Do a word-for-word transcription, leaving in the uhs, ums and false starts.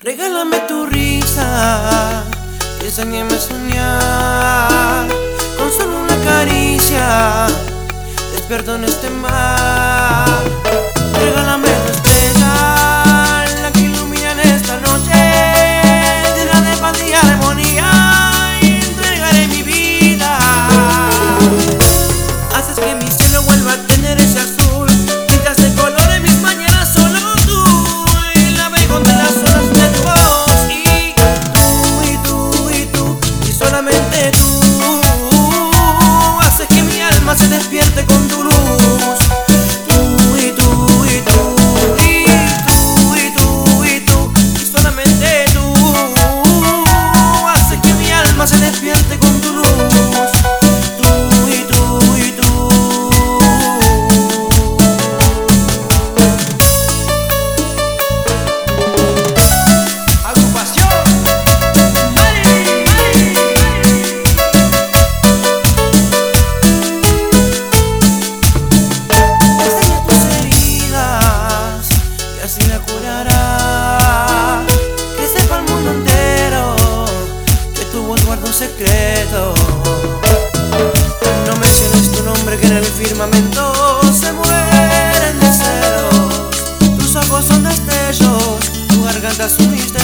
Regálame tu risa y enséñame a soñar. Con solo una caricia despierto en este mar. Regálame tu estrella, la que ilumina en esta noche, llena de paz y armonía, y entregaré mi vida. Haces que mi cielo vuelva a tener ese azul, pintas de color en mis mañanas, solo tú, y la navego de las olas de tu voz, y tú, y tú, y tú, y solamente tú, haces que mi alma se despierte con tu luz. Tú, y tú, y tú, y tú, y tú, y tú, y solamente tú, haces que mi alma se despierte con tu luz. Así la curará, que sepa el mundo entero que tu voz guarda un secreto. No menciones tu nombre, que en el firmamento se mueren de celos. Tus ojos son destellos, tu garganta es un misterio.